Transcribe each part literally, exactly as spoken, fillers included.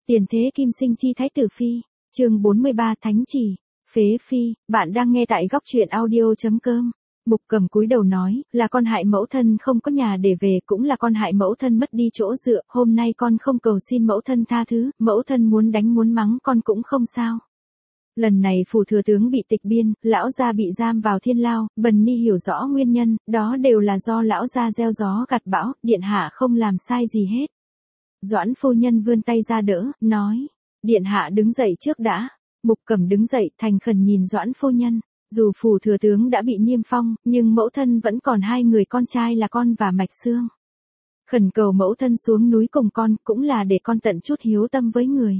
Tiền thế kim sinh chi thái tử phi, chương bốn mươi ba Thánh chỉ, phế phi, bạn đang nghe tại góc truyện audio.com. Mục Cầm cúi đầu nói, là con hại mẫu thân không có nhà để về, cũng là con hại mẫu thân mất đi chỗ dựa, hôm nay con không cầu xin mẫu thân tha thứ, mẫu thân muốn đánh muốn mắng con cũng không sao. Lần này phủ thừa tướng bị tịch biên, lão gia bị giam vào thiên lao, Bần Ni hiểu rõ nguyên nhân, đó đều là do lão gia gieo gió gặt bão, điện hạ không làm sai gì hết. Doãn phu nhân vươn tay ra đỡ, nói, điện hạ đứng dậy trước đã. Mục Cầm đứng dậy, thành khẩn nhìn Doãn phu nhân, dù phủ thừa tướng đã bị niêm phong, nhưng mẫu thân vẫn còn hai người con trai là con và Mạch Xương. Khẩn cầu mẫu thân xuống núi cùng con, cũng là để con tận chút hiếu tâm với người.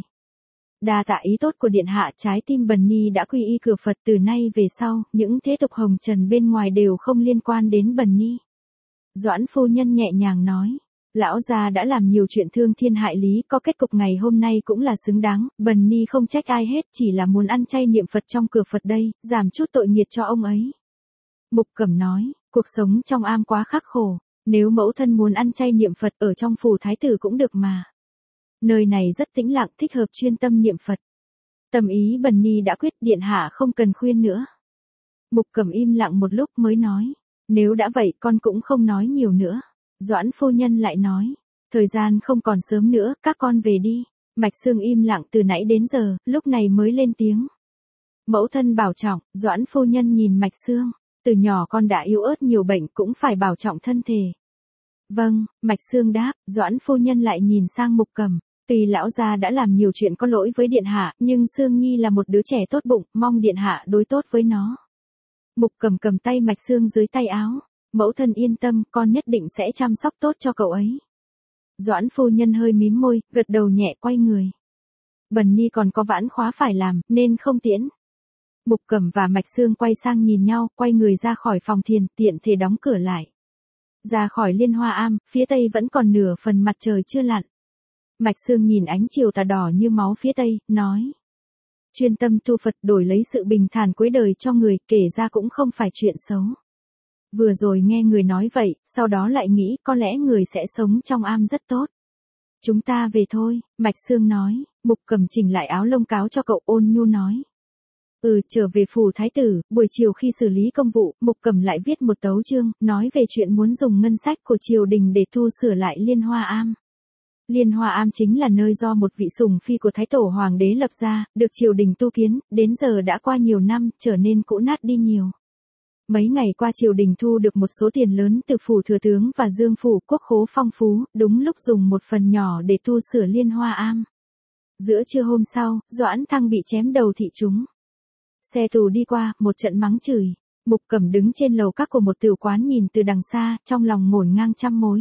Đa tạ ý tốt của điện hạ, trái tim Bần Ni đã quy y cửa Phật, từ nay về sau, những thế tục hồng trần bên ngoài đều không liên quan đến Bần Ni. Doãn phu nhân nhẹ nhàng nói, lão gia đã làm nhiều chuyện thương thiên hại lý, có kết cục ngày hôm nay cũng là xứng đáng, Bần Ni không trách ai hết, chỉ là muốn ăn chay niệm Phật trong cửa Phật đây, giảm chút tội nghiệt cho ông ấy. Mục Cầm nói, cuộc sống trong am quá khắc khổ, nếu mẫu thân muốn ăn chay niệm Phật ở trong phủ thái tử cũng được mà. Nơi này rất tĩnh lặng, thích hợp chuyên tâm niệm Phật. Tâm ý Bần Ni đã quyết, điện hạ không cần khuyên nữa. Mục Cầm im lặng một lúc mới nói, nếu đã vậy con cũng không nói nhiều nữa. Doãn phu nhân lại nói, thời gian không còn sớm nữa, các con về đi. Mạch Xương im lặng từ nãy đến giờ, lúc này mới lên tiếng. Mẫu thân bảo trọng, Doãn phu nhân nhìn Mạch Xương, từ nhỏ con đã yếu ớt nhiều bệnh, cũng phải bảo trọng thân thể. Vâng, Mạch Xương đáp. Doãn phu nhân lại nhìn sang Mục Cầm, tuy lão gia đã làm nhiều chuyện có lỗi với điện hạ, nhưng Xương Nhi là một đứa trẻ tốt bụng, mong điện hạ đối tốt với nó. Mục Cầm cầm tay Mạch Xương dưới tay áo. Mẫu thân yên tâm, con nhất định sẽ chăm sóc tốt cho cậu ấy. Doãn phu nhân hơi mím môi, gật đầu nhẹ quay người. Bần Ni còn có vãn khóa phải làm, nên không tiễn. Mục Cầm và Mạch Xương quay sang nhìn nhau, quay người ra khỏi phòng thiền, tiện thể đóng cửa lại. Ra khỏi Liên Hoa Am, phía tây vẫn còn nửa phần mặt trời chưa lặn. Mạch Xương nhìn ánh chiều tà đỏ như máu phía tây, nói. Chuyên tâm tu Phật đổi lấy sự bình thản cuối đời cho người, kể ra cũng không phải chuyện xấu. Vừa rồi nghe người nói vậy, sau đó lại nghĩ có lẽ người sẽ sống trong am rất tốt. Chúng ta về thôi, Mạch Xương nói. Mục Cầm chỉnh lại áo lông cáo cho cậu, ôn nhu nói. Ừ, trở về phủ thái tử, buổi chiều khi xử lý công vụ, Mục Cầm lại viết một tấu chương, nói về chuyện muốn dùng ngân sách của triều đình để tu sửa lại Liên Hoa Am. Liên Hoa Am chính là nơi do một vị sủng phi của Thái Tổ Hoàng đế lập ra, được triều đình tu kiến, đến giờ đã qua nhiều năm, trở nên cũ nát đi nhiều. Mấy ngày qua triều đình thu được một số tiền lớn từ phủ thừa tướng và dương phủ, quốc khố phong phú, đúng lúc dùng một phần nhỏ để tu sửa Liên Hoa Am. Giữa trưa hôm sau, Doãn Thăng bị chém đầu thị chúng. Xe tù đi qua, một trận mắng chửi. Mục Cầm đứng trên lầu các của một tiểu quán nhìn từ đằng xa, trong lòng ngổn ngang trăm mối.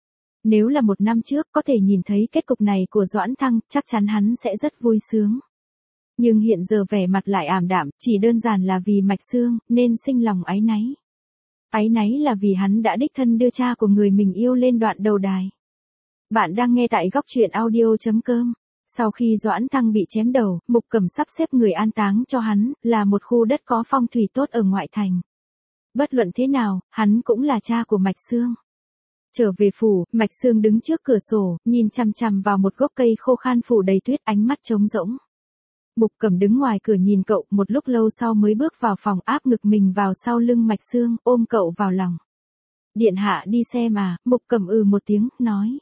Nếu là một năm trước có thể nhìn thấy kết cục này của Doãn Thăng, chắc chắn hắn sẽ rất vui sướng. Nhưng hiện giờ vẻ mặt lại ảm đạm, chỉ đơn giản là vì Mạch Xương, nên sinh lòng áy náy. Áy náy là vì hắn đã đích thân đưa cha của người mình yêu lên đoạn đầu đài. Bạn đang nghe tại góc truyện audio.com. Sau khi Doãn Thăng bị chém đầu, Mục Cầm sắp xếp người an táng cho hắn, là một khu đất có phong thủy tốt ở ngoại thành. Bất luận thế nào, hắn cũng là cha của Mạch Xương. Trở về phủ, Mạch Xương đứng trước cửa sổ, nhìn chằm chằm vào một gốc cây khô khan phủ đầy tuyết, ánh mắt trống rỗng. Mục Cầm đứng ngoài cửa nhìn cậu, một lúc lâu sau mới bước vào phòng, áp ngực mình vào sau lưng Mạch Xương, ôm cậu vào lòng. Điện hạ đi xem à, Mục Cầm ừ một tiếng, nói.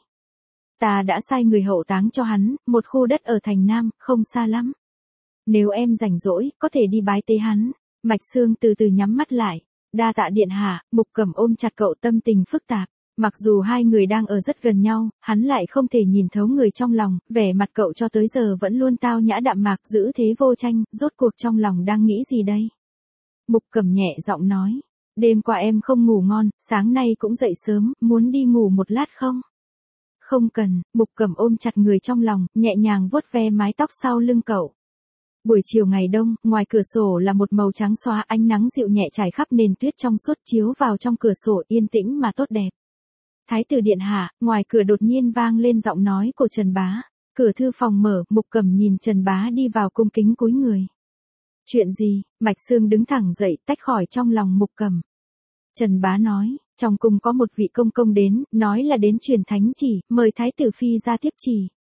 Ta đã sai người hậu táng cho hắn, một khu đất ở thành Nam, không xa lắm. Nếu em rảnh rỗi, có thể đi bái tế hắn. Mạch Xương từ từ nhắm mắt lại. Đa tạ điện hạ. Mục Cầm ôm chặt cậu, tâm tình phức tạp. Mặc dù hai người đang ở rất gần nhau, hắn lại không thể nhìn thấu người trong lòng, vẻ mặt cậu cho tới giờ vẫn luôn tao nhã đạm mạc, giữ thế vô tranh, rốt cuộc trong lòng đang nghĩ gì đây? Mục Cầm nhẹ giọng nói, đêm qua em không ngủ ngon, sáng nay cũng dậy sớm, muốn đi ngủ một lát không? Không cần. Mục Cầm ôm chặt người trong lòng, nhẹ nhàng vuốt ve mái tóc sau lưng cậu. Buổi chiều ngày đông, ngoài cửa sổ là một màu trắng xóa, ánh nắng dịu nhẹ trải khắp nền tuyết trong suốt chiếu vào trong cửa sổ, yên tĩnh mà tốt đẹp. Thái tử điện hạ, ngoài cửa đột nhiên vang lên giọng nói của Trần Bá. Cửa thư phòng mở, Mục Cầm nhìn Trần Bá đi vào cung kính cúi người. Chuyện gì? Mạch Xương đứng thẳng dậy, tách khỏi trong lòng Mục Cầm. Trần Bá nói, trong cung có một vị công công đến, nói là đến truyền thánh chỉ, mời thái tử phi ra tiếp chỉ.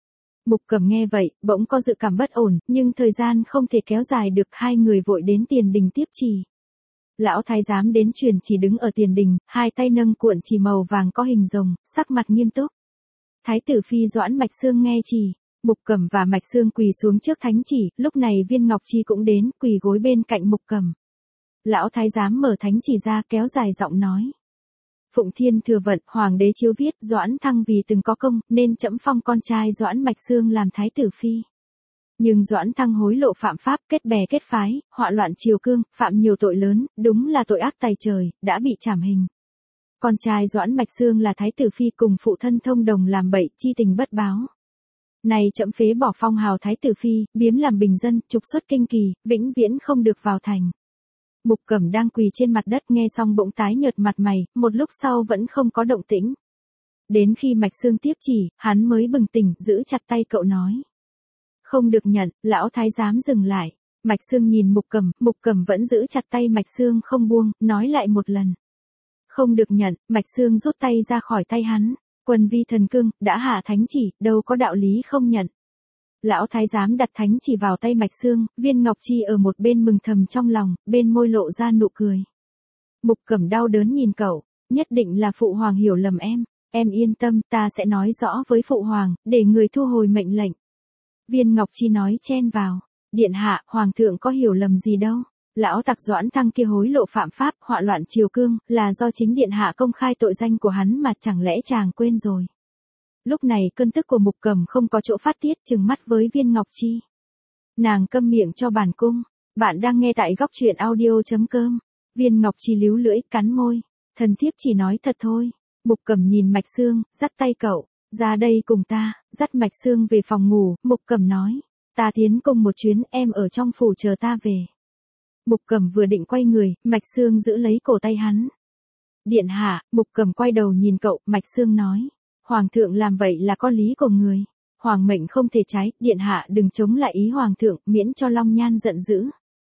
Mục Cẩm nghe vậy, bỗng có dự cảm bất ổn, nhưng thời gian không thể kéo dài được, hai người vội đến tiền đình tiếp chỉ. Lão thái giám đến truyền chỉ đứng ở tiền đình, hai tay nâng cuộn chỉ màu vàng có hình rồng, sắc mặt nghiêm túc. Thái tử phi Doãn Mạch Xương nghe chỉ, Mục Cẩm và Mạch Xương quỳ xuống trước thánh chỉ, lúc này Viên Ngọc Chi cũng đến, quỳ gối bên cạnh Mục Cẩm. Lão thái giám mở thánh chỉ ra, kéo dài giọng nói. Phụng Thiên thừa vận, hoàng đế chiếu viết, Doãn Thăng vì từng có công, nên trẫm phong con trai Doãn Mạch Xương làm thái tử phi. Nhưng Doãn Thăng hối lộ phạm pháp, kết bè kết phái, họa loạn triều cương, phạm nhiều tội lớn, đúng là tội ác tày trời, đã bị trảm hình. Con trai Doãn Mạch Xương là thái tử phi cùng phụ thân thông đồng làm bậy, chi tình bất báo. Này trẫm phế bỏ phong hào thái tử phi, biếm làm bình dân, trục xuất kinh kỳ, vĩnh viễn không được vào thành. Mục Cẩm đang quỳ trên mặt đất nghe xong bỗng tái nhợt mặt mày, một lúc sau vẫn không có động tĩnh. Đến khi Mạch Xương tiếp chỉ, hắn mới bừng tỉnh, giữ chặt tay cậu nói. Không được nhận, lão thái giám dừng lại. Mạch Xương nhìn Mục Cẩm, Mục Cẩm vẫn giữ chặt tay Mạch Xương không buông, nói lại một lần. Không được nhận, Mạch Xương rút tay ra khỏi tay hắn. Quân vi thần cương, đã hạ thánh chỉ, đâu có đạo lý không nhận. Lão thái giám đặt thánh chỉ vào tay Mạch Xương, Viên Ngọc Chi ở một bên mừng thầm trong lòng, bên môi lộ ra nụ cười. Mục Cẩm đau đớn nhìn cậu, nhất định là phụ hoàng hiểu lầm em, em yên tâm, ta sẽ nói rõ với phụ hoàng, để người thu hồi mệnh lệnh. Viên Ngọc Chi nói chen vào, điện hạ, hoàng thượng có hiểu lầm gì đâu. Lão tặc Doãn Thăng kia hối lộ phạm pháp, họa loạn triều cương, là do chính điện hạ công khai tội danh của hắn mà, chẳng lẽ chàng quên rồi. Lúc này cơn tức của Mục Cẩm không có chỗ phát tiết, trừng mắt với Viên Ngọc Chi. Nàng câm miệng cho bản cung. Bạn đang nghe tại góc truyện audio chấm com. Viên Ngọc Chi líu lưỡi, cắn môi. Thần thiếp chỉ nói thật thôi. Mục Cẩm nhìn Mạch Xương, dắt tay cậu. Ra đây cùng ta, dắt Mạch Xương về phòng ngủ. Mục Cẩm nói. Ta tiến cung một chuyến, em ở trong phủ chờ ta về. Mục Cẩm vừa định quay người, Mạch Xương giữ lấy cổ tay hắn. Điện hạ, Mục Cẩm quay đầu nhìn cậu, Mạch Xương nói. Hoàng thượng làm vậy là có lý của người. Hoàng mệnh không thể trái, điện hạ đừng chống lại ý hoàng thượng, miễn cho Long Nhan giận dữ.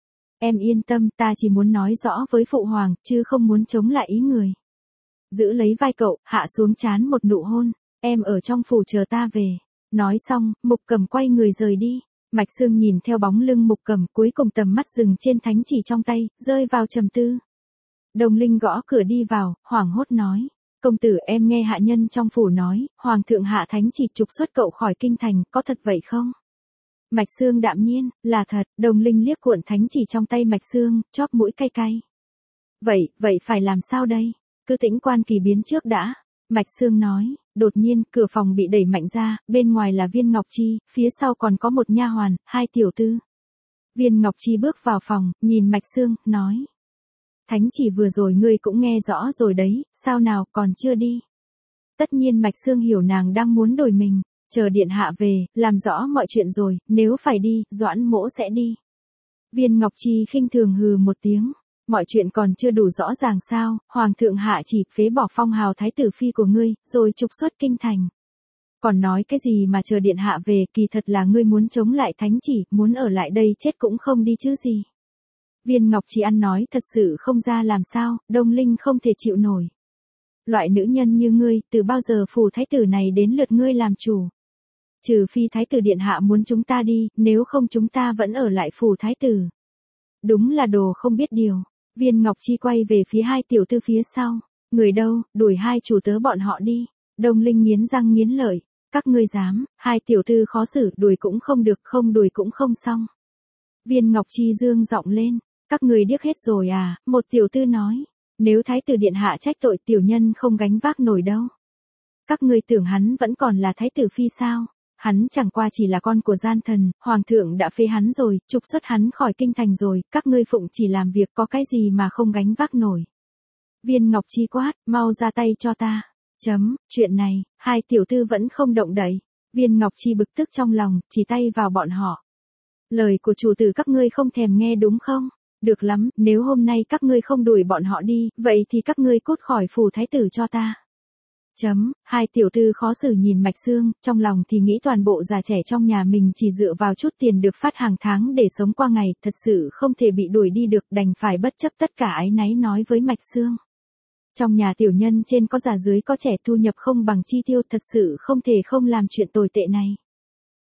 Em yên tâm, ta chỉ muốn nói rõ với phụ hoàng, chứ không muốn chống lại ý người. Giữ lấy vai cậu, hạ xuống trán một nụ hôn. Em ở trong phủ chờ ta về. Nói xong, Mục Cẩm quay người rời đi. Mạch Xương nhìn theo bóng lưng Mục Cẩm, cuối cùng tầm mắt dừng trên thánh chỉ trong tay, rơi vào trầm tư. Đồng Linh gõ cửa đi vào, hoảng hốt nói. Công tử, em nghe hạ nhân trong phủ nói, hoàng thượng hạ thánh chỉ trục xuất cậu khỏi kinh thành, có thật vậy không? Mạch Xương đạm nhiên, là thật. Đồng Linh liếc cuộn thánh chỉ trong tay Mạch Xương, chóp mũi cay cay. Vậy, vậy phải làm sao đây? Cứ tĩnh quan kỳ biến trước đã. Mạch Xương nói. Đột nhiên, cửa phòng bị đẩy mạnh ra, bên ngoài là Viên Ngọc Chi, phía sau còn có một nha hoàn, hai tiểu tư. Viên Ngọc Chi bước vào phòng, nhìn Mạch Xương, nói. Thánh chỉ vừa rồi ngươi cũng nghe rõ rồi đấy, sao nào, còn chưa đi. Tất nhiên Mạch Xương hiểu nàng đang muốn đổi mình, chờ điện hạ về, làm rõ mọi chuyện rồi, nếu phải đi, Doãn mỗ sẽ đi. Viên Ngọc Chi khinh thường hừ một tiếng. Mọi chuyện còn chưa đủ rõ ràng sao, hoàng thượng hạ chỉ phế bỏ phong hào thái tử phi của ngươi, rồi trục xuất kinh thành. Còn nói cái gì mà chờ điện hạ về, kỳ thật là ngươi muốn chống lại thánh chỉ, muốn ở lại đây chết cũng không đi chứ gì. Viên Ngọc Chi ăn nói thật sự không ra làm sao, Đông Linh không thể chịu nổi. Loại nữ nhân như ngươi, từ bao giờ phủ thái tử này đến lượt ngươi làm chủ. Trừ phi thái tử điện hạ muốn chúng ta đi, nếu không chúng ta vẫn ở lại phủ thái tử. Đúng là đồ không biết điều. Viên Ngọc Chi quay về phía hai tiểu tư phía sau. Người đâu, đuổi hai chủ tớ bọn họ đi. Đông Linh nghiến răng nghiến lợi. Các ngươi dám, hai tiểu tư khó xử, đuổi cũng không được, không đuổi cũng không xong. Viên Ngọc Chi dương giọng lên. Các ngươi điếc hết rồi à, một tiểu tư nói. Nếu thái tử điện hạ trách tội, tiểu nhân không gánh vác nổi đâu. Các ngươi tưởng hắn vẫn còn là thái tử phi sao? Hắn chẳng qua chỉ là con của gian thần, hoàng thượng đã phế hắn rồi, trục xuất hắn khỏi kinh thành rồi, các ngươi phụng chỉ làm việc có cái gì mà không gánh vác nổi. Viên Ngọc Chi quát, mau ra tay cho ta. Chấm, chuyện này, hai tiểu tư vẫn không động đậy. Viên Ngọc Chi bực tức trong lòng, chỉ tay vào bọn họ. Lời của chủ tử các ngươi không thèm nghe đúng không? Được lắm, nếu hôm nay các ngươi không đuổi bọn họ đi, vậy thì các ngươi cút khỏi phủ thái tử cho ta. Chấm, hai tiểu tư khó xử nhìn Mạch Xương, trong lòng thì nghĩ toàn bộ già trẻ trong nhà mình chỉ dựa vào chút tiền được phát hàng tháng để sống qua ngày, thật sự không thể bị đuổi đi được, đành phải bất chấp tất cả áy náy nói với Mạch Xương. Trong nhà tiểu nhân trên có già dưới có trẻ, thu nhập không bằng chi tiêu, thật sự không thể không làm chuyện tồi tệ này.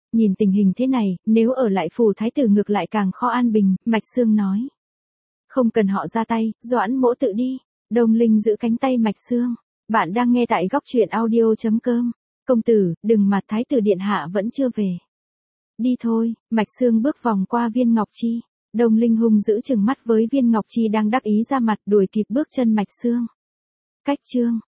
Nhìn tình hình thế này, nếu ở lại phủ thái tử ngược lại càng khó an bình, Mạch Sương nói. Không cần họ ra tay, Doãn mỗ tự đi. Đông Linh giữ cánh tay Mạch Sương. Bạn đang nghe tại góc truyện audio.com. Công tử, đừng mặt thái tử điện hạ vẫn chưa về. Đi thôi, Mạch Sương bước vòng qua Viên Ngọc Chi. Đông Linh hung giữ chừng mắt với Viên Ngọc Chi đang đắc ý ra mặt đuổi kịp bước chân Mạch Sương. Cách chương.